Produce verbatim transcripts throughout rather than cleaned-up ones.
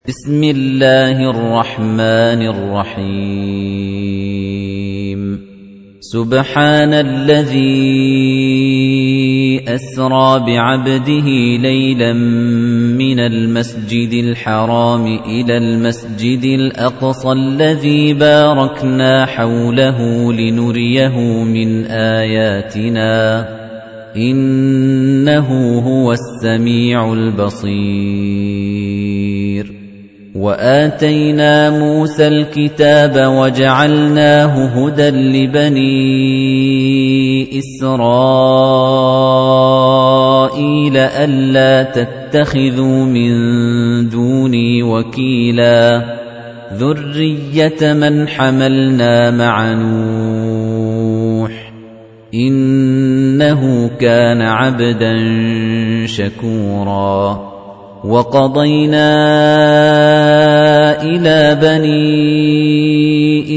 بسم الله الرحمن الرحيم سبحان الذي أسرى بعبده ليلا من المسجد الحرام إلى المسجد الأقصى الذي باركنا حوله لنريه من آياتنا إنه هو السميع البصير وآتينا موسى الكتاب وجعلناه هدى لبني إسرائيل ألا تتخذوا من دوني وكيلا ذرية من حملنا مع نوح إنه كان عبدا شكورا وَقَضَيْنَا إِلَى بَنِي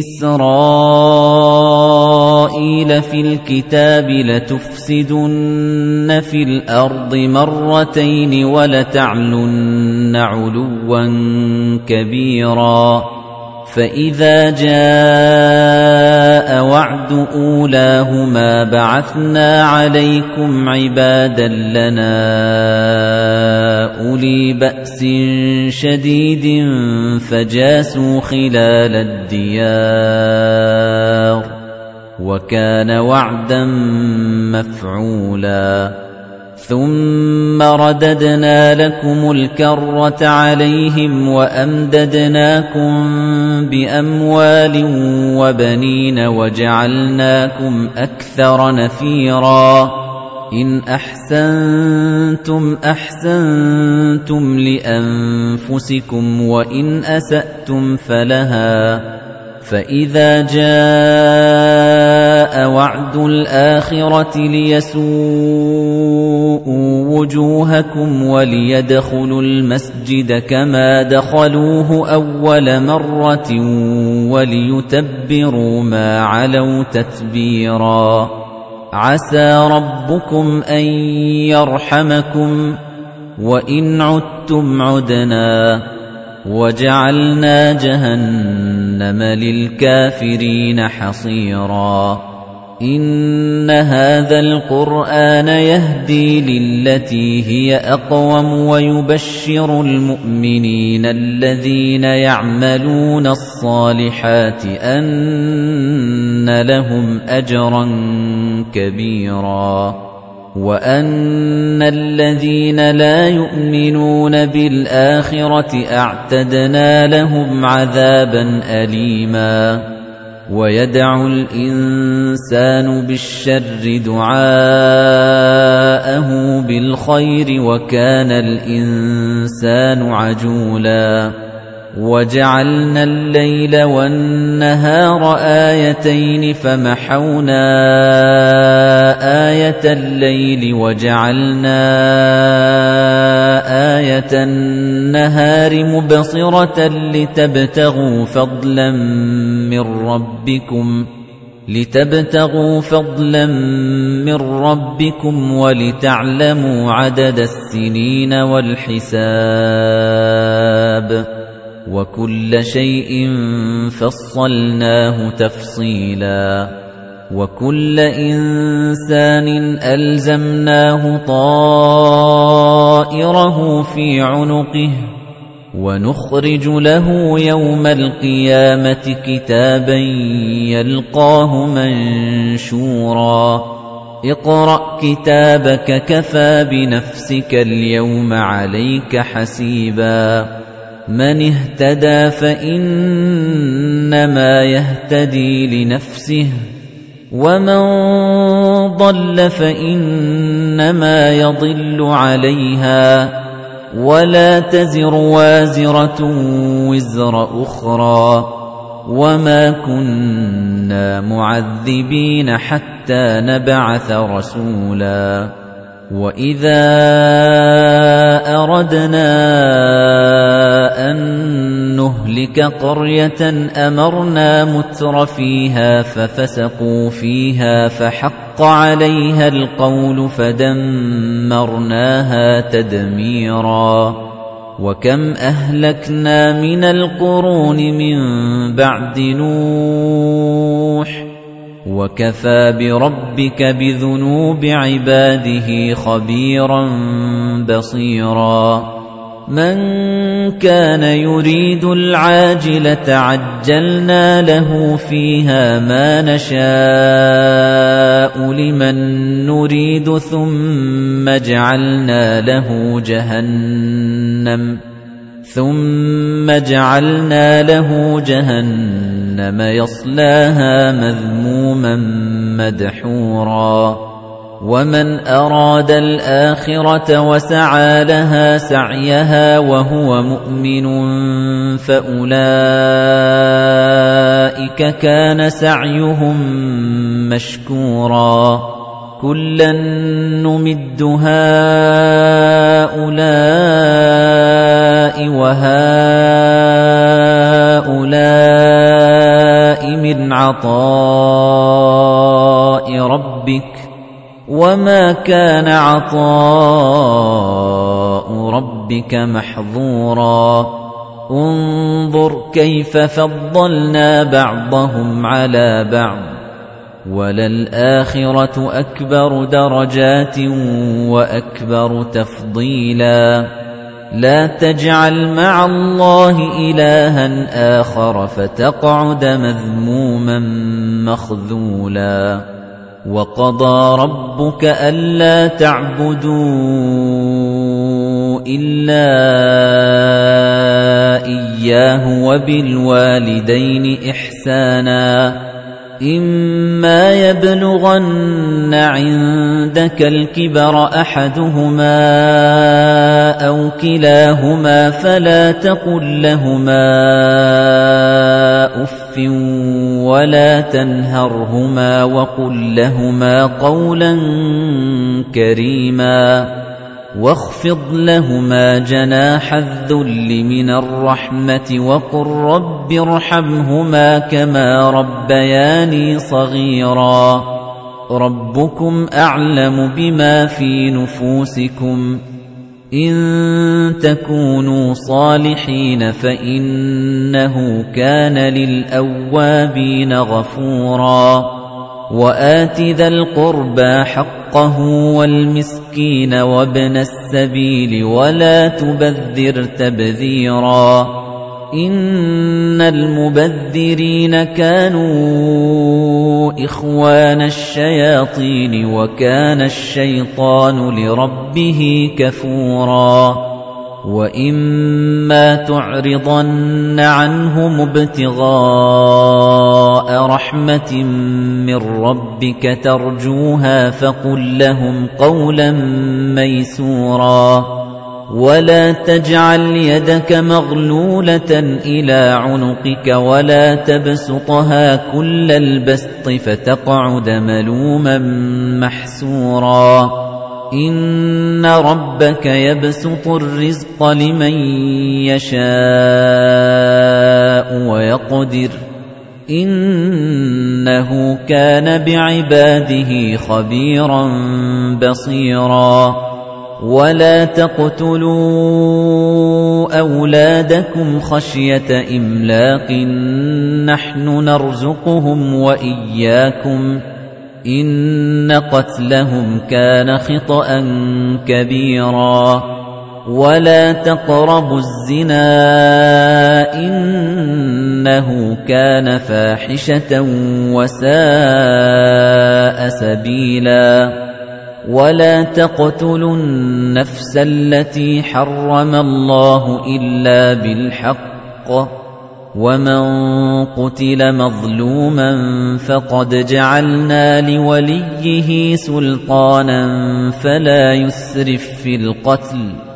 إِسرائيل فِي الْكِتَابِ لَتُفْسِدُنَّ فِي الْأَرْضِ مَرَّتَيْنِ وَلَتَعْلُنَّ عُلُوًّا كَبِيرًا فَإِذَا جَاءَ وَعْدُ أُولَاهُمَا بَعَثْنَا عَلَيْكُمْ عِبَادًا لَّنَا أُولِي بَأْسٍ شَدِيدٍ فَجَاسُوا خِلَالَ الدِّيَارِ وَكَانَ وَعْدًا مَّفْعُولًا ثُمَّ رَدَدْنَا لَكُمُ الْكَرَّةَ عَلَيْهِمْ وَأَمْدَدْنَاكُمْ بِأَمْوَالٍ وَبَنِينَ وَجَعَلْنَاكُمْ أَكْثَرَ نَفِيرًا إِنْ أَحْسَنْتُمْ أَحْسَنْتُمْ لِأَنفُسِكُمْ وَإِنْ أَسَأْتُمْ فَلَهَا فَإِذَا جَاءَ وَعْدُ الْآخِرَةِ لِيَسُوءُوا وُجُوهَكُمْ وَلِيَدْخُلُوا الْمَسْجِدَ كَمَا دَخَلُوهُ أَوَّلَ مَرَّةٍ وَلِيُتَبِّرُوا مَا عَلَوْا تَتْبِيرًا عَسَى رَبُّكُمْ أَن يَرْحَمَكُمْ وَإِنْ عُدتُّمْ عُدْنَا وَجَعَلْنَا جَهَنَّمَ لِلْكَافِرِينَ حَصِيرًا إِنَّ هَذَا الْقُرْآنَ يَهْدِي لِلَّتِي هِيَ أَقْوَمُ وَيُبَشِّرُ الْمُؤْمِنِينَ الَّذِينَ يَعْمَلُونَ الصَّالِحَاتِ أَنَّ لَهُمْ أَجْرًا كَبِيرًا وَأَنَّ الَّذِينَ لَا يُؤْمِنُونَ بِالْآخِرَةِ أَعْتَدْنَا لَهُمْ عَذَابًا أَلِيمًا وَيَدْعُ الْإِنسَانُ بِالشَّرِّ دُعَاءَهُ بِالْخَيْرِ وَكَانَ الْإِنسَانُ عَجُولًا وَجَعَلْنَا اللَّيْلَ وَالنَّهَارَ آيَتَيْنِ فَمَحَوْنَا آيَةَ اللَّيْلِ وَجَعَلْنَا آيَةَ النَّهَارِ مُبْصِرَةً لِتَبْتَغُوا فَضْلًا مِّن رَّبِّكُمْ لِتَبْتَغُوا فَضْلًا مِّن رَّبِّكُمْ وَلِتَعْلَمُوا عَدَدَ السِّنِينَ وَالْحِسَابَ وَكُلَّ شَيْءٍ فَصَّلْنَاهُ تَفْصِيلًا وَكُلَّ إِنسَانٍ أَلْزَمْنَاهُ طَائِرَهُ فِي عُنُقِهِ وَنُخْرِجُ لَهُ يَوْمَ الْقِيَامَةِ كِتَابًا يَلْقَاهُ مَنشُورًا اقْرَأْ كِتَابَكَ كَفَى بِنَفْسِكَ الْيَوْمَ عَلَيْكَ حَسِيبًا مَنِ اهْتَدَى فَإِنَّمَا يَهْتَدِي لِنَفْسِهِ وَمَنْ ضَلَّ فَإِنَّمَا يَضِلُّ عَلَيْهَا وَلَا تَزِرُ وَازِرَةٌ وِزْرَ أُخْرَى وَمَا كُنَّا مُعَذِّبِينَ حَتَّى نَبْعَثَ رَسُولًا وَإِذَا أَرَدْنَا أَن نُّهْلِكَ قَرْيَةً أَمَرْنَا مُتْرَفِيهَا فَفَسَقُوا فِيهَا فَحَقَّ عَلَيْهَا الْقَوْلُ فَدَمَّرْنَاهَا تَدْمِيرًا وَكَمْ أَهْلَكْنَا مِنَ الْقُرُونِ مِن بَعْدِ نُوحٍ وَكَفَى بِرَبِّكَ بِذُنُوبِ عِبَادِهِ خَبِيرًا بَصِيرًا مَنْ كَانَ يُرِيدُ الْعَاجِلَةَ عَجَّلْنَا لَهُ فِيهَا مَا نَشَاءُ لِمَن نُّرِيدُ ثُمَّ جَعَلْنَا لَهُ جَهَنَّمَ ثُمَّ جَعَلْنَا لَهُ جَهَنَّمَ يَصْلَاهَا مَذْمُومًا مَدْحُورًا وَمَنْ أَرَادَ الْآخِرَةَ وَسَعَى لَهَا سَعْيَهَا وَهُوَ مُؤْمِنٌ فَأُولَئِكَ كَانَ سَعْيُهُم مَّشْكُورًا كُلًّا نُّمِدُّ هَٰؤُلَاءِ وَهَٰؤُلَاءِ مِنْ عَطَاءِ رَبِّكَ وَمَا كَانَ عَطَاءُ رَبِّكَ مَحْظُورًا انظُرْ كَيْفَ فَضَّلْنَا بَعْضَهُمْ عَلَى بَعْضٍ وَلَلْآخِرَةُ أَكْبَرُ دَرَجَاتٍ وَأَكْبَرُ تَفْضِيلًا لَا تَجْعَلْ مَعَ اللَّهِ إِلَٰهًا آخَرَ فَتَقْعُدَ مَذْمُومًا مَّخْذُولًا وَقَضَىٰ رَبُّكَ أَلَّا تَعْبُدُوا إِلَّا إِيَّاهُ وَبِالْوَالِدَيْنِ إِحْسَانًا إِمَّا يَبْلُغَنَّ عِندَكَ الْكِبَرَ أَحَدُهُمَا أَوْ كِلَاهُمَا فَلَا تَقُل لَّهُمَا أُفٍّ وَلَا تَنْهَرْهُمَا وَقُل لَّهُمَا قَوْلًا كَرِيمًا وَاخْفِضْ لَهُمَا جَنَاحَ الذُّلِّ مِنَ الرَّحْمَةِ وَقُل رَّبِّ ارْحَمْهُمَا كَمَا رَبَّيَانِي صَغِيرًا رَبُّكُمْ أَعْلَمُ بِمَا فِي نُفُوسِكُمْ إِن تَكُونُوا صَالِحِينَ فَإِنَّهُ كَانَ لِلْأَوَّابِينَ غَفُورًا وَآتِ ذَا الْقُرْبَى حَقَّهُ وَالْمِسْكِينَ وَابْنَ السَّبِيلِ وَلَا تُبَذِّرْ تَبْذِيرًا إِنَّ الْمُبَذِّرِينَ كَانُوا إِخْوَانَ الشَّيَاطِينِ وَكَانَ الشَّيْطَانُ لِرَبِّهِ كَفُورًا وَإِمَّا تُعْرِضَنَّ عَنْهُمُ ابْتِغَاءَ رَحْمَةٍ مِّن رَّبِّكَ تَرْجُوهَا فَقُل لَّهُمْ قَوْلًا مَّيْسُورًا وَلَا تَجْعَلْ يَدَكَ مَغْلُولَةً إِلَىٰ عُنُقِكَ وَلَا تَبْسُطْهَا كُلَّ الْبَسْطِ فَتَقْعُدَ مَلُومًا مَّحْسُورًا إِنَّ رَبَّكَ يَبْسُطُ الرِّزْقَ لِمَن يَشَاءُ وَيَقْدِرُ إِنَّهُ كَانَ بِعِبَادِهِ خَبِيرًا بَصِيرًا وَلَا تَقْتُلُوا أَوْلَادَكُمْ خَشْيَةَ إِمْلَاقٍ نَّحْنُ نَرْزُقُهُمْ وَإِيَّاكُمْ إِنَّ قَتْلَهُمْ كَانَ خِطْئًا كَبِيرًا وَلَا تَقْرَبُوا الزِّنَا إِنَّهُ كَانَ فَاحِشَةً وَسَاءَ سَبِيلًا وَلَا تَقْتُلُوا النَّفْسَ الَّتِي حَرَّمَ اللَّهُ إِلَّا بِالْحَقِّ وَمَن قُتِلَ مَظْلُومًا فَقَدْ جَعَلْنَا لِوَلِيِّهِ سُلْطَانًا فَلَا يُسْرِف فِّي الْقَتْلِ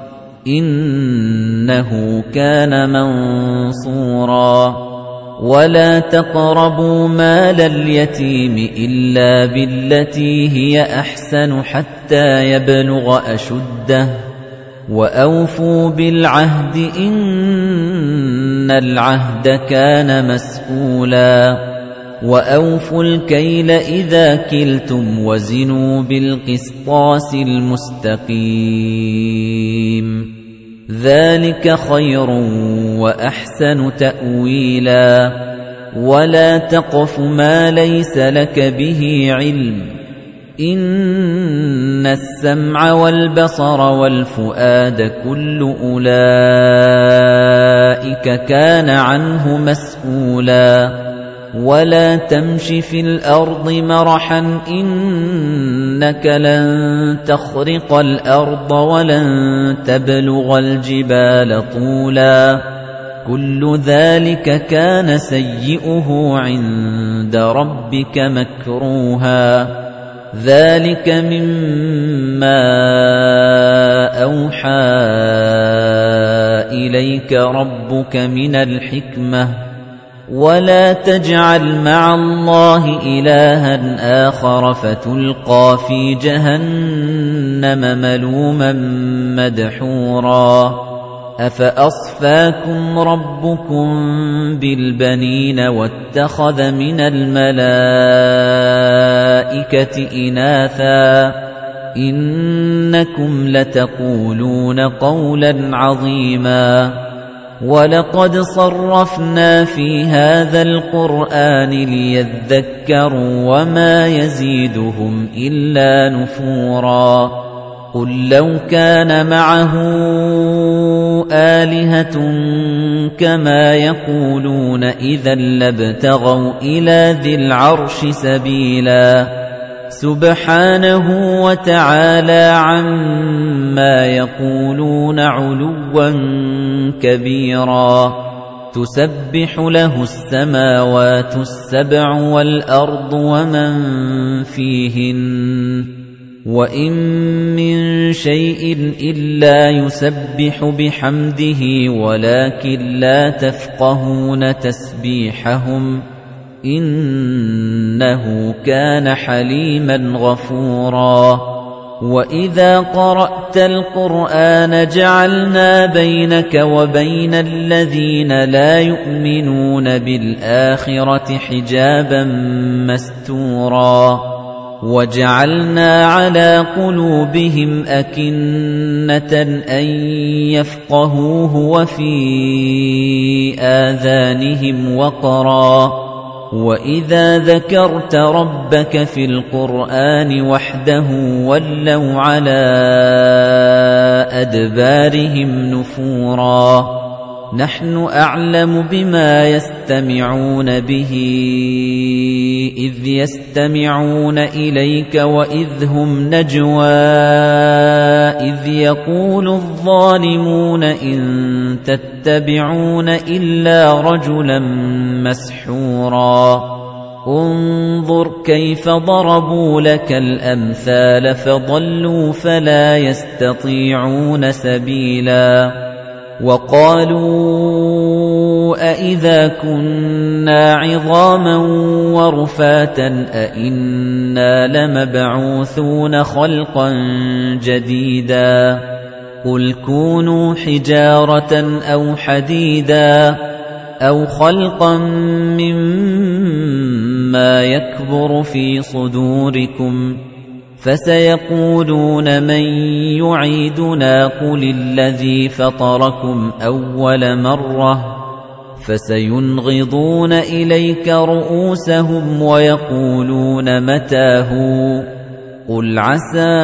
إِنَّهُ كَانَ مَنصُورًا وَلَا تَقْرَبُوا مَالَ الْيَتِيمِ إِلَّا بِالَّتِي هِيَ أَحْسَنُ حَتَّىٰ يَبْلُغَ أَشُدَّهُ وَأَوْفُوا بِالْعَهْدِ إِنَّ الْعَهْدَ كَانَ مَسْئُولًا وَأَوْفُوا الْكَيْلَ إِذَا كِلْتُمْ وَزِنُوا بِالْقِسْطَاسِ الْمُسْتَقِيمِ ذَلِكَ خَيْرٌ وَأَحْسَنُ تَأْوِيلًا وَلَا تَقْفُ مَا لَيْسَ لَكَ بِهِ عِلْمٌ إِنَّ السَّمْعَ وَالْبَصَرَ وَالْفُؤَادَ كُلُّ أُولَئِكَ كَانَ عَنْهُ مَسْئُولًا وَلَا تَمْشِ فِي الْأَرْضِ مَرَحًا إِنَّكَ لَن تَخْرِقَ الْأَرْضَ وَلَن تَبْلُغَ الْجِبَالَ طُولًا كُلُّ ذَلِكَ كَانَ سَيِّئُهُ عِندَ رَبِّكَ مَكْرُوهًا ذَلِكَ مِمَّا أَوْحَى إِلَيْكَ رَبُّكَ مِنَ الْحِكْمَةِ وَلَا تَجْعَلْ مَعَ اللَّهِ إِلَٰهًا آخَرَ فَتُلْقَىٰ فِي جَهَنَّمَ مَلُومًا مَّدْحُورًا أَفَأَصْفَاكُمْ رَبُّكُم بِالْبَنِينَ وَاتَّخَذَ مِنَ الْمَلَائِكَةِ إِنَاثًا إِنَّكُمْ لَتَقُولُونَ قَوْلًا عَظِيمًا وَلَقَدْ صَرَّفْنَا فِي هَذَا الْقُرْآنِ لِيَذَّكَّرُوا وَمَا يَزِيدُهُمْ إِلَّا نُفُورًا قُل لَّوْ كَانَ مَعَهُ آلِهَةٌ كَمَا يَقُولُونَ إِذًا لَّابْتَغَوْا إِلَى ذِي الْعَرْشِ سَبِيلًا سُبْحَانَهُ وَتَعَالَى عَمَّا يَقُولُونَ عُلُوًّا كَبِيرًا تُسَبِّحُ لَهُ السَّمَاوَاتُ السَّبْعُ وَالْأَرْضُ وَمَن فِيهِنَّ وَإِن مِّن شَيْءٍ إِلَّا يُسَبِّحُ بِحَمْدِهِ وَلَكِن لَّا تَفْقَهُونَ تَسْبِيحَهُمْ إِنَّهُ كَانَ حَلِيمًا غَفُورًا وَإِذَا قَرَأْتَ الْقُرْآنَ جَعَلْنَا بَيْنَكَ وَبَيْنَ الَّذِينَ لَا يُؤْمِنُونَ بِالْآخِرَةِ حِجَابًا مَّسْتُورًا وَجَعَلْنَا عَلَى قُلُوبِهِمْ أَكِنَّةً أَن يَفْقَهُوهُ وَفِي آذَانِهِمْ وَقْرًا وَإِذَا ذَكَرْتَ رَبَّكَ فِي الْقُرْآنِ وَحْدَهُ وَلَّوْا عَلَى أَدْبَارِهِمْ نُفُورًا نَحْنُ أَعْلَمُ بِمَا يَسْتَمِعُونَ بِهِ إِذْ يَسْتَمِعُونَ إِلَيْكَ وَإِذْ هُمْ نَجْوَىٰ إِذْ يَقُولُ الظَّالِمُونَ إِن تَتَّبِعُونَ إِلَّا رَجُلًا مَّسْحُورًا انظُرْ كَيْفَ ضَرَبُوا لَكَ الْأَمْثَالَ فَضَلُّوا فَلَا يَسْتَطِيعُونَ سَبِيلًا وَقَالُوا أَإِذَا كُنَّا عِظَامًا وَرُفَاتًا أَإِنَّا لَمَبْعُوثُونَ خَلْقًا جَدِيدًا قُلْ كُونُوا حِجَارَةً أَوْ حَدِيدًا أَوْ خَلْقًا مِّمَّا يَكْبُرُ فِي صُدُورِكُمْ فَسَيَقُولُونَ مَن يُعِيدُنَا قُلِ الَّذِي فَطَرَكُمْ أَوَّلَ مَرَّةٍ فَسَيُنْغِضُونَ إِلَيْكَ رُءُوسَهُمْ وَيَقُولُونَ مَتَىٰ هُوَ قُلْ عَسَىٰ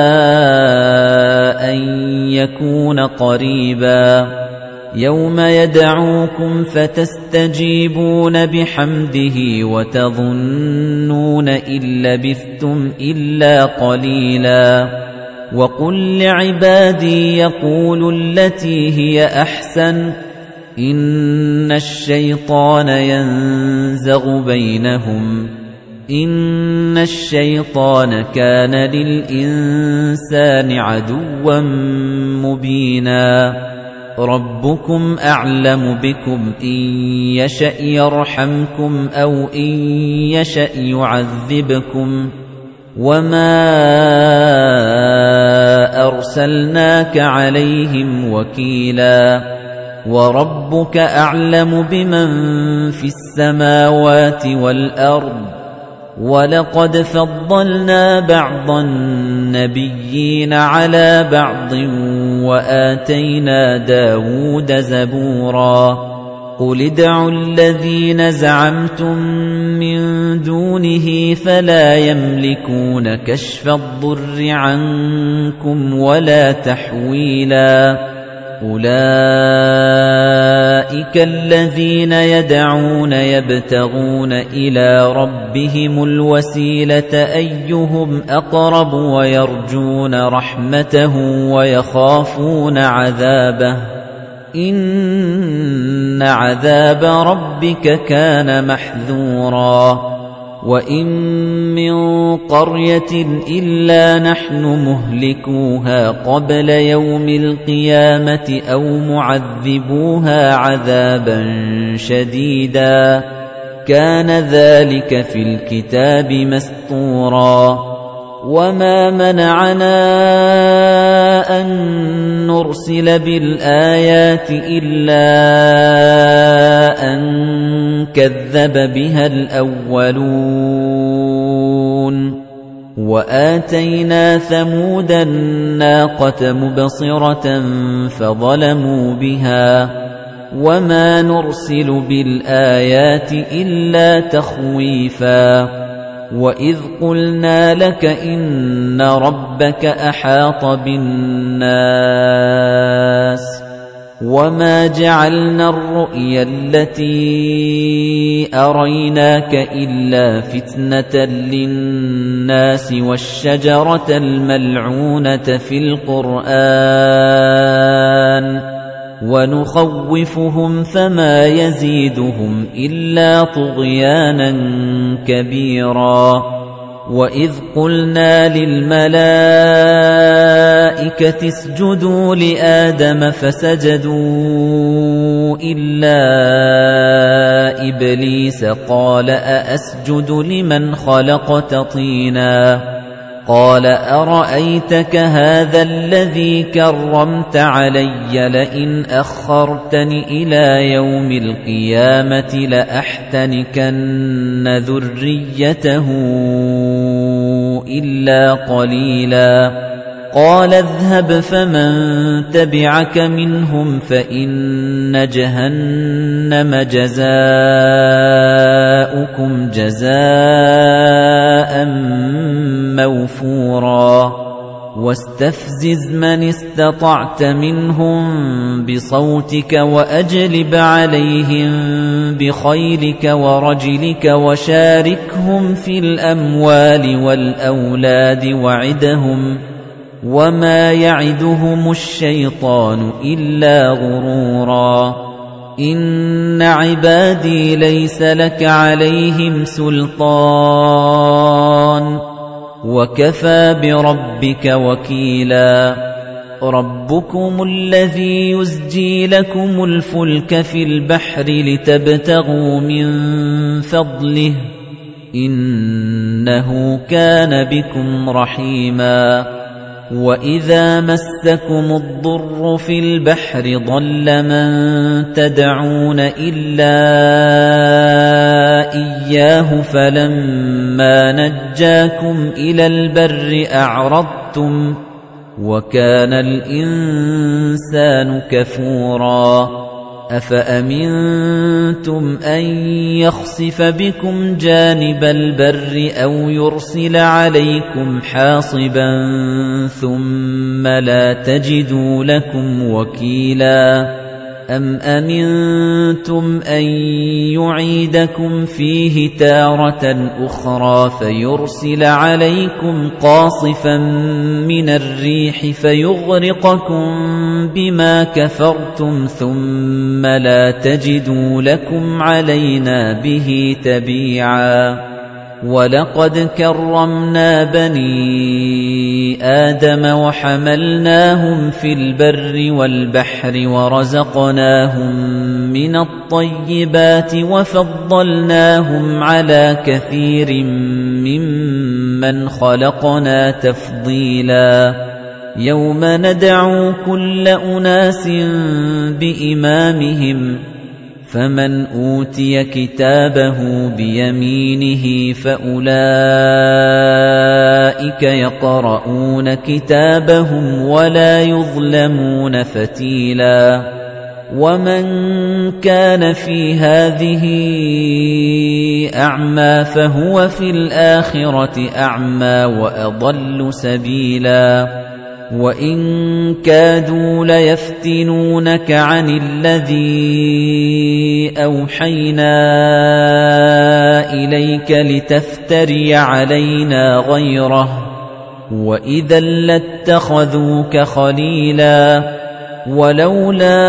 أَن يَكُونَ قَرِيبًا يَوْمَ يَدْعُوكُمْ فَتَسْتَجِيبُونَ بِحَمْدِهِ وَتَظُنُّونَ إِن لَّبِثْتُمْ إِلَّا قَلِيلًا وَقُل لِّعِبَادِي يَقُولُوا الَّتِي هِيَ أَحْسَنُ إِنَّ الشَّيْطَانَ يَنزَغُ بَيْنَهُمْ إِنَّ الشَّيْطَانَ كَانَ لِلْإِنسَانِ عَدُوًّا مُّبِينًا رَبُّكُمْ أَعْلَمُ بِكُمْ إِن يَشَأْ يَرْحَمْكُمْ أَوْ إِن يَشَأْ يُعَذِّبْكُمْ وَمَا أَرْسَلْنَاكَ عَلَيْهِمْ وَكِيلًا وَرَبُّكَ أَعْلَمُ بِمَن فِي السَّمَاوَاتِ وَالْأَرْضِ وَلَقَدْ فَضَّلْنَا بَعْضَ النَّبِيِّينَ عَلَى بَعْضٍ وآتينا داود زبورا قل ادعوا الذين زعمتم من دونه فلا يملكون كشف الضر عنكم ولا تحويلا أولئك الذين يدعون يبتغون إلى ربهم الوسيلة أيهم أقرب ويرجون رحمته ويخافون عذابه إن عذاب ربك كان محذورا وإن من قرية إلا نحن مهلكوها قبل يوم القيامة أو معذبوها عذابا شديدا كان ذلك في الكتاب مسطورا وما منعنا أن نرسل بالآيات إلا أن كذب بها الأولون وآتينا ثمود الناقة مبصرة فظلموا بها وما نرسل بالآيات إلا تخويفا وإذ قلنا لك إن ربك أحاط بالناس وما جعلنا الرؤيا التي أريناك إلا فتنة للناس والشجرة الملعونة في القرآن ونخوفهم فما يزيدهم إلا طغيانا كبيرا وإذ قلنا للملائكة اسجدوا لآدم فسجدوا إلا إبليس قال أأسجد لمن خلقت طينا قال أرأيتك هذا الذي كرمت علي لئن أخرتني إلى يوم القيامة لأحتنكن ذريته إلا قليلا قال اذهب فمن تبعك منهم فإن جهنم جزاؤكم جزاء موفورا واستفزز من استطعت منهم بصوتك وأجلب عليهم بخيلك ورجلك وشاركهم في الأموال والأولاد وعدهم وما يعدهم الشيطان إلا غرورا إن عبادي ليس لك عليهم سلطان وكفى بربك وكيلا ربكم الذي يزجي لكم الفلك في البحر لتبتغوا من فضله إنه كان بكم رحيما وإذا مسكم الضر في البحر ضل من تدعون إلا إياه فلما نجاكم إلى البر أعرضتم وكان الإنسان كفورا أفأمنتم أن يخسف بكم جانب البر أو يرسل عليكم حاصبا ثم لا تجدوا لكم وكيلا أم أمنتم أن يعيدكم فيه تارة أخرى فيرسل عليكم قاصفا من الريح فيغرقكم بما كفرتم ثم لا تجدوا لكم علينا به تبيعا وَلَقَدْ كَرَّمْنَا بَنِي آدَمَ وَحَمَلْنَاهُمْ فِي الْبَرِّ وَالْبَحْرِ وَرَزَقْنَاهُمْ مِنَ الطَّيِّبَاتِ وَفَضَّلْنَاهُمْ عَلَى كَثِيرٍ مِّمَّنْ خَلَقْنَا تَفْضِيلًا يَوْمَ نَدْعُو كُلَّ أُنَاسٍ بِإِمَامِهِمْ فَمَنْ أُوتِيَ كِتَابَهُ بِيَمِينِهِ فَأُولَئِكَ يَقْرَؤُونَ كِتَابَهُمْ وَلَا يُظْلَمُونَ فَتِيلًا وَمَنْ كَانَ فِي هَذِهِ أَعْمَى فَهُوَ فِي الْآخِرَةِ أَعْمَى وَأَضَلُّ سَبِيلًا وَإِن كَادُوا لَيَفْتِنُونَكَ عَنِ الَّذِي أَوْحَيْنَا إِلَيْكَ لِتَفْتَرِيَ عَلَيْنَا غَيْرَهُ وَإِذًا لَّاتَّخَذُوكَ خَلِيلًا وَلَوْلَا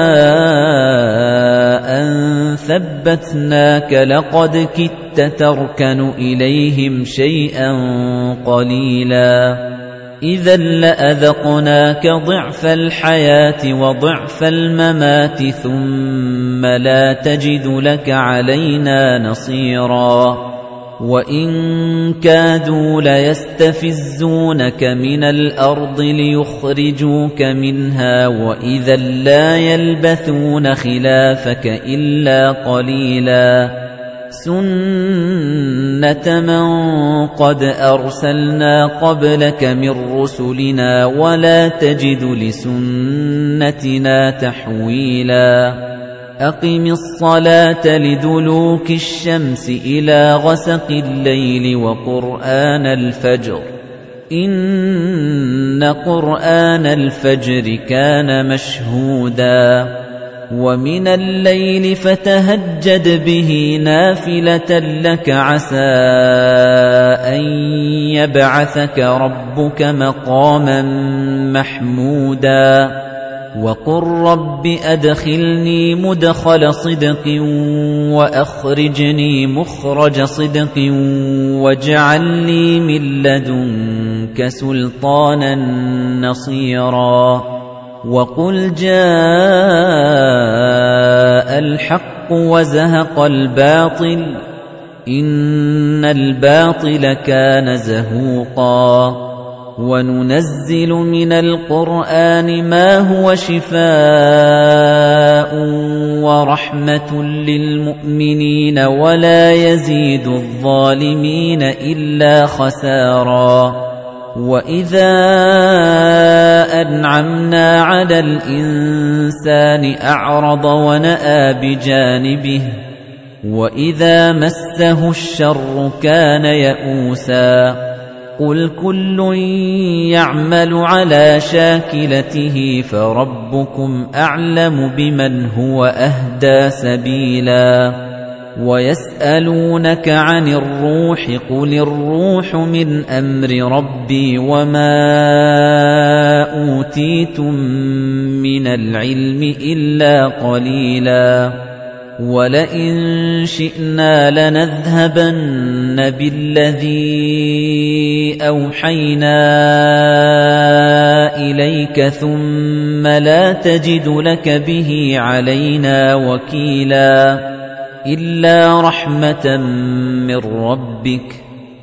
أَن ثَبَّتْنَاكَ لَقَدْ كِدتَّ تَرْكَنُ إِلَيْهِمْ شَيْئًا قَلِيلًا إِذًا لَّأَذَقْنَاكَ ضِعْفَ الْحَيَاةِ وَضِعْفَ الْمَمَاتِ ثُمَّ لَا تَجِدُ لَكَ عَلَيْنَا نَصِيرًا وَإِن كَادُوا لَيَسْتَفِزُّونَكَ مِنَ الْأَرْضِ لِيُخْرِجُوكَ مِنْهَا وَإِذًا لَّا يَلْبَثُونَ خِلَافَكَ إِلَّا قَلِيلًا سُنَّةَ مَن قَدْ أَرْسَلْنَا قَبْلَكَ مِن رُّسُلِنَا وَلَا تَجِدُ لِسُنَّتِنَا تَحْوِيلًا أَقِمِ الصَّلَاةَ لِدُلُوكِ الشَّمْسِ إِلَى غَسَقِ اللَّيْلِ وَقُرْآنَ الْفَجْرِ إِنَّ قُرْآنَ الْفَجْرِ كَانَ مَشْهُودًا وَمِنَ اللَّيْلِ فَتَهَجَّدْ بِهِ نَافِلَةً لَّكَ عَسَىٰ أَن يَبْعَثَكَ رَبُّكَ مَقَامًا مَّحْمُودًا وَقُل رَّبِّ أَدْخِلْنِي مُدْخَلَ صِدْقٍ وَأَخْرِجْنِي مُخْرَجَ صِدْقٍ وَاجْعَل لِّي مِن لَّدُنكَ سُلْطَانًا نَّصِيرًا وَقُلْ جَاءَ الْحَقُّ وَزَهَقَ الْبَاطِلُ إِنَّ الْبَاطِلَ كَانَ زَهُوقًا وَنُنَزِّلُ مِنَ الْقُرْآنِ مَا هُوَ شِفَاءٌ وَرَحْمَةٌ لِّلْمُؤْمِنِينَ وَلَا يَزِيدُ الظَّالِمِينَ إِلَّا خَسَارًا وَإِذَا أَنْعَمْنَا عَلَى الْإِنسَانِ أَعْرَضَ وَنَأَىٰ بِجَانِبِهِ وَإِذَا مَسَّهُ الشَّرُّ كَانَ يَئُوسًا قُلْ كُلٌّ يَعْمَلُ عَلَى شَاكِلَتِهِ فَرَبُّكُمْ أَعْلَمُ بِمَنْ هُوَ أَهْدَىٰ سَبِيلًا وَيَسْأَلُونَكَ عَنِ الرُّوحِ قُلِ الرُّوحُ مِنْ أَمْرِ رَبِّي وَمَا أُوتِيتُم مِّنَ الْعِلْمِ إِلَّا قَلِيلًا وَلَئِن شِئْنَا لَنَذْهَبَنَّ بِالَّذِي أَوْحَيْنَا إِلَيْكَ ثُمَّ لَا تَجِدُ لَكَ بِهِ عَلَيْنَا وَكِيلًا إِلَّا رَحْمَةً مِّن رَّبِّكَ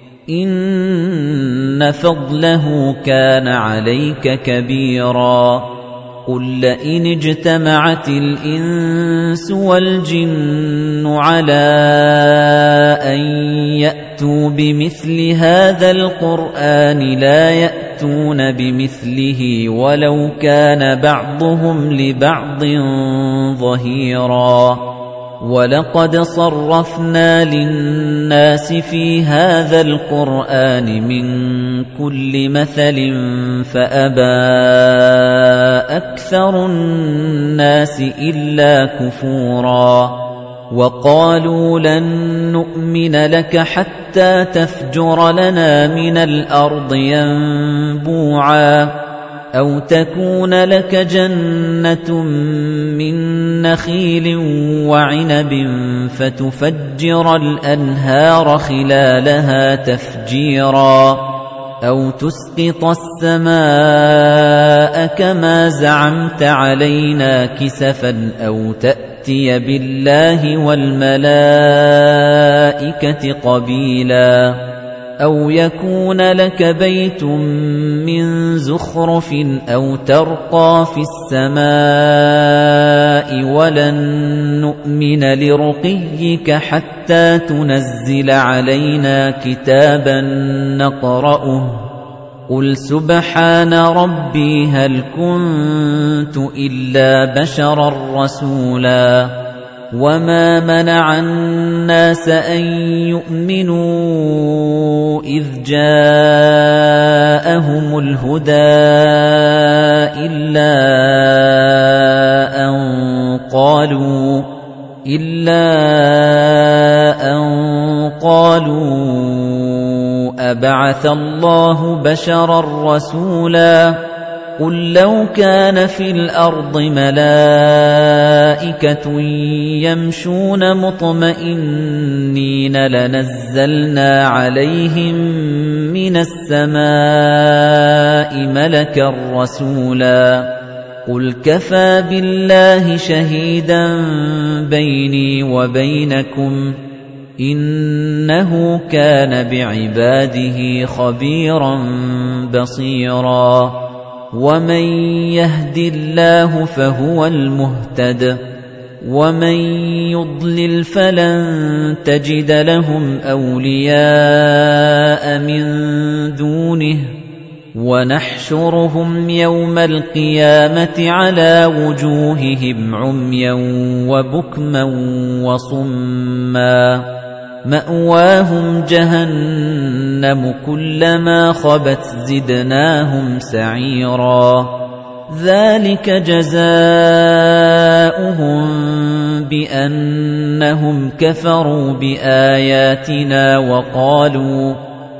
إِنَّ فَضْلَهُ كَانَ عَلَيْكَ كَبِيرًا قُل لَّئِنِ اجْتَمَعَتِ الْإِنسُ وَالْجِنُّ عَلَىٰ أَن يَأْتُوا بِمِثْلِ هَٰذَا الْقُرْآنِ لَا يَأْتُونَ بِمِثْلِهِ وَلَوْ كَانَ بَعْضُهُمْ لِبَعْضٍ ظَهِيرًا وَلَقَدْ صَرَّفْنَا لِلنَّاسِ فِي هَذَا الْقُرْآنِ مِنْ كُلِّ مَثَلٍ فَأَبَىٰ أَكْثَرُ النَّاسِ إِلَّا كُفُورًا وَقَالُوا لَن نُّؤْمِنَ لَكَ حَتَّىٰ تَفْجُرَ لَنَا مِنَ الْأَرْضِ يَنبُوعًا أَوْ تَكُونَ لَكَ جَنَّةٌ مِّن نَّخِيلٍ وَعِنَبٍ فَتُفَجِّرَ الْأَنْهَارَ خِلَالَهَا تَفْجِيرًا أَوْ تُسْقِطَ السَّمَاءَ كَمَا زَعَمْتَ عَلَيْنَا كِسَفًا أَوْ تَأْتِيَ بِاللَّهِ وَالْمَلَائِكَةِ قَبِيلًا أَوْ يَكُونَ لَكَ بَيْتٌ مِّن زُخْرُفٍ أَوْ تَرْقَىٰ فِي السَّمَاءِ وَلَن نُّؤْمِنَ لِرُقِيِّكَ حَتَّىٰ تُنَزِّلَ عَلَيْنَا كِتَابًا نَّقْرَؤُهُ ۗ قُلْ سُبْحَانَ رَبِّي هَلْ كُنتُ إِلَّا بَشَرًا رَّسُولًا وَمَا مَنَعَ النَّاسَ أَن يُؤْمِنُوا إِذْ جَاءَهُمُ الْهُدَىٰ إِلَّا أَن قَالُوا إِلَّا أَن قَالُوا أَبَعَثَ اللَّهُ بَشَرًا رَّسُولًا قُل لَّوْ كَانَ فِي الْأَرْضِ مَلَائِكَةٌ يَمْشُونَ مُطْمَئِنِّينَ لَنَزَّلْنَا عَلَيْهِم مِّنَ السَّمَاءِ مَلَكًا رَّسُولًا قُلْ كَفَىٰ بِاللَّهِ شَهِيدًا بَيْنِي وَبَيْنَكُمْ ۚ إِنَّهُ كَانَ بِعِبَادِهِ خَبِيرًا بَصِيرًا وَمَن يَهْدِ اللَّهُ فَهُوَ الْمُهْتَدِ وَمَن يُضْلِلْ فَلَن تَجِدَ لَهُمْ أَوْلِيَاءَ مِن دُونِهِ وَنَحْشُرُهُمْ يَوْمَ الْقِيَامَةِ عَلَى وُجُوهِهِمْ عُمْيًا وَبُكْمًا وَصُمًّا مَأْوَاهُمْ جَهَنَّمُ كُلَّمَا خَبَتْ زِدْنَاهُمْ سَعِيرًا ذَلِكَ جَزَاؤُهُم بِأَنَّهُمْ كَفَرُوا بِآيَاتِنَا وَقَالُوا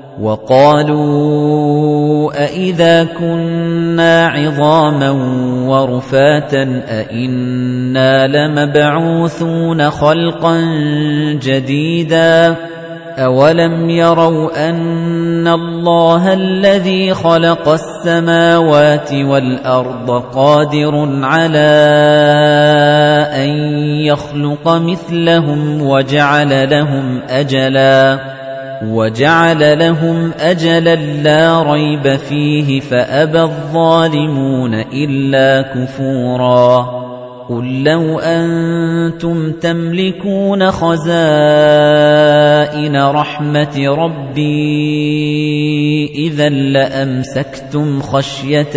وَقَالُوا أَإِذَا كُنَّا عِظَامًا وَرُفَاتًا أَإِنَّا لَمَبْعُوثُونَ خَلْقًا جَدِيدًا أَوَلَمْ يَرَوْا أَنَّ اللَّهَ الَّذِي خَلَقَ السَّمَاوَاتِ وَالْأَرْضَ قَادِرٌ عَلَىٰ أَن يَخْلُقَ مِثْلَهُمْ وَجَعَلَ لَهُمْ أَجَلًا وَجَعَلَ لَهُمْ أَجَلًا لَّا رَيْبَ فِيهِ فَأَبَى الظَّالِمُونَ إِلَّا كُفُورًا قُل لَّوْ أَنتُمْ تَمْلِكُونَ خَزَائِنَ رَحْمَةِ رَبِّي إِذًا لَّأَمْسَكْتُمْ خَشْيَةَ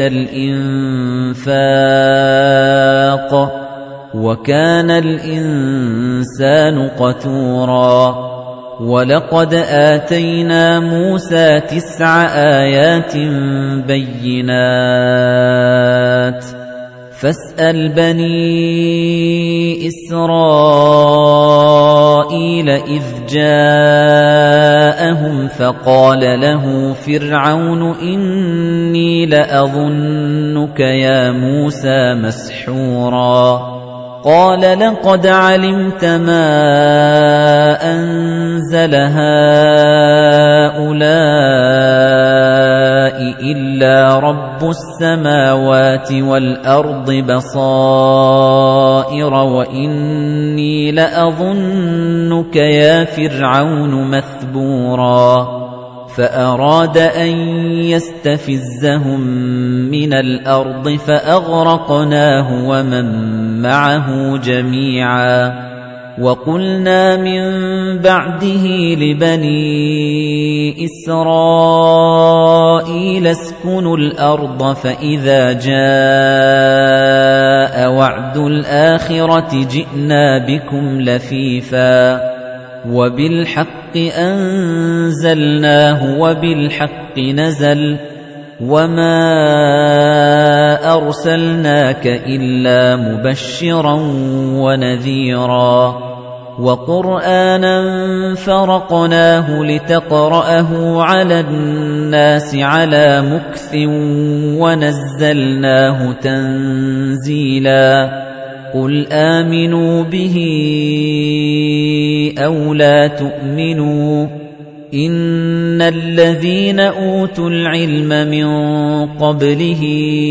الْإِنفَاقِ وَكَانَ الْإِنسَانُ قَتُورًا وَلَقَدْ آتَيْنَا مُوسَى تِسْعَ آيَاتٍ بَيِّنَاتٍ فَاسْأَلْ بَنِي إِسْرَائِيلَ إِذْ جَاءَهُمْ فَقَالَ لَهُ فِرْعَوْنُ إِنِّي لَأَظُنُّكَ يَا مُوسَى مَسْحُورًا قَالَ لَقَدْ عَلِمْتَ مَا أَنزَلَ هَٰؤُلَاءِ إِلَّا رَبُّ السَّمَاوَاتِ وَالْأَرْضِ بَصَائِرَ وَإِنِّي لَأَظُنُّكَ يَا فِرْعَوْنُ مَثْبُورًا فَأَرَادَ أَن يَسْتَفِزَّهُم مِّنَ الْأَرْضِ فَأَغْرَقْنَاهُ وَمَن مَّعَهُ جَمِيعًا وَقُلْنَا مِن بَعْدِهِ لِبَنِي إِسْرَائِيلَ اسْكُنُوا الْأَرْضَ فَإِذَا جَاءَ وَعْدُ الْآخِرَةِ جِئْنَا بِكُمْ لَفِيفًا وَبِالْحَقِّ أَنزَلْنَاهُ وَبِالْحَقِّ نَزَلَ وَمَا أَرْسَلْنَاكَ إِلَّا مُبَشِّرًا وَنَذِيرًا وَقُرْآنًا فَرَقْنَاهُ لِتَقْرَأَهُ عَلَى النَّاسِ عَلَى مُكْثٍ وَنَزَّلْنَاهُ تَنزِيلًا قُلْ آمِنُوا بِهِ أَوْ لَا تُؤْمِنُوا إِنَّ الَّذِينَ أُوتُوا الْعِلْمَ مِنْ قَبْلِهِ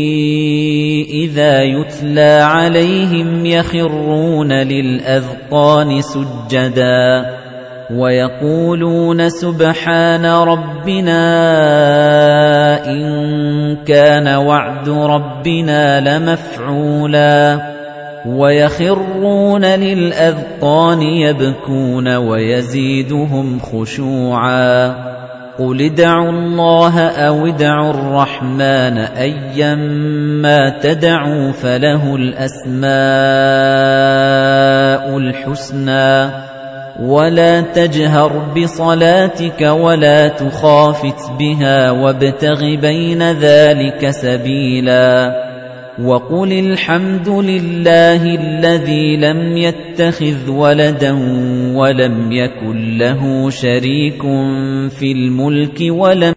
إِذَا يُتْلَى عَلَيْهِمْ يَخِرُّونَ لِلْأَذْقَانِ سُجَّدًا وَيَقُولُونَ سُبْحَانَ رَبِّنَا إِن كَانَ وَعْدُ رَبِّنَا لَمَفْعُولًا وَيَخِرُّونَ لِلْأَذْقَانِ يَبْكُونَ وَيَزِيدُهُمْ خُشُوعًا قُلِ ادْعُوا اللَّهَ أَوِ ادْعُوا الرَّحْمَنَ أَيًّا مَّا تَدْعُوا فَلَهُ الْأَسْمَاءُ الْحُسْنَى وَلَا تَجْهَرْ بِصَلَاتِكَ وَلَا تُخَافِتْ بِهَا وَابْتَغِ بَيْنَ ذَلِكَ سَبِيلًا وَقُلِ الْحَمْدُ لِلَّهِ الَّذِي لَمْ يَتَّخِذْ وَلَدًا وَلَمْ يَكُن لَّهُ شَرِيكٌ فِي الْمُلْكِ وَلَمْ